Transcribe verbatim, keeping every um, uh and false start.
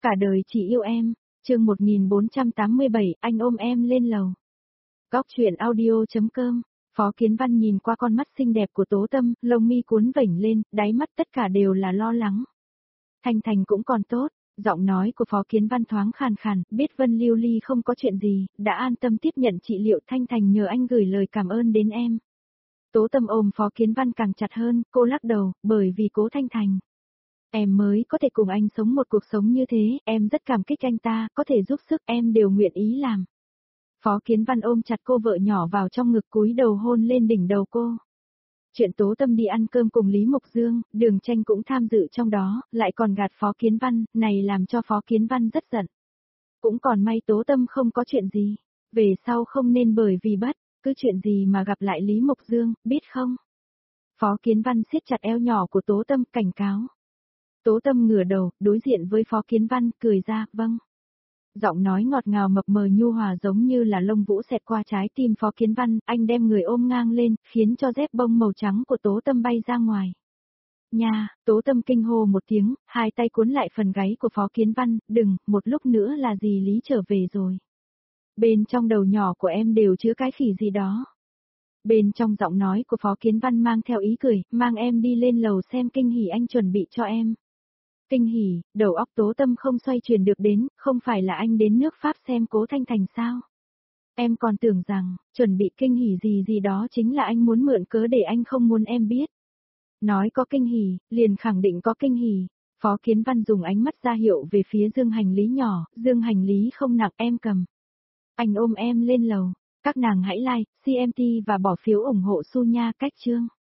Cả đời chỉ yêu em, chương một nghìn bốn trăm tám mươi bảy, anh ôm em lên lầu. Góc truyện audio.com, Phó Kiến Văn nhìn qua con mắt xinh đẹp của Tố Tâm, lông mi cuốn vểnh lên, đáy mắt tất cả đều là lo lắng. Thanh Thành cũng còn tốt, giọng nói của Phó Kiến Văn thoáng khàn khàn, biết Vân Lưu Ly không có chuyện gì, đã an tâm tiếp nhận trị liệu. Thanh Thành nhờ anh gửi lời cảm ơn đến em. Tố Tâm ôm Phó Kiến Văn càng chặt hơn, cô lắc đầu, bởi vì Cố Thanh Thành. Em mới có thể cùng anh sống một cuộc sống như thế, em rất cảm kích anh ta, có thể giúp sức em đều nguyện ý làm. Phó Kiến Văn ôm chặt cô vợ nhỏ vào trong ngực cúi đầu hôn lên đỉnh đầu cô. Chuyện Tố Tâm đi ăn cơm cùng Lý Mộc Dương, Đường Tranh cũng tham dự trong đó, lại còn gạt Phó Kiến Văn, này làm cho Phó Kiến Văn rất giận. Cũng còn may Tố Tâm không có chuyện gì, về sau không nên bởi vì bất cứ chuyện gì mà gặp lại Lý Mộc Dương, biết không? Phó Kiến Văn siết chặt eo nhỏ của Tố Tâm, cảnh cáo. Tố Tâm ngửa đầu, đối diện với Phó Kiến Văn, cười ra, vâng. Giọng nói ngọt ngào mập mờ nhu hòa giống như là lông vũ xẹt qua trái tim Phó Kiến Văn, anh đem người ôm ngang lên, khiến cho dép bông màu trắng của Tố Tâm bay ra ngoài. Nha, Tố Tâm kinh hô một tiếng, hai tay cuốn lại phần gáy của Phó Kiến Văn, đừng, một lúc nữa là dì Lý trở về rồi. Bên trong đầu nhỏ của em đều chứa cái khỉ gì đó. Bên trong giọng nói của Phó Kiến Văn mang theo ý cười, mang em đi lên lầu xem kinh hỉ anh chuẩn bị cho em. Kinh hỉ, đầu óc Tố Tâm không xoay chuyển được đến, không phải là anh đến nước Pháp xem Cố Thanh Thành sao? Em còn tưởng rằng, chuẩn bị kinh hỉ gì gì đó chính là anh muốn mượn cớ để anh không muốn em biết. Nói có kinh hỉ, liền khẳng định có kinh hỉ. Phó Kiến Văn dùng ánh mắt ra hiệu về phía dương hành lý nhỏ, dương hành lý không nặng em cầm. Anh ôm em lên lầu, các nàng hãy like, xê em tê và bỏ phiếu ủng hộ Su nha, cách chương.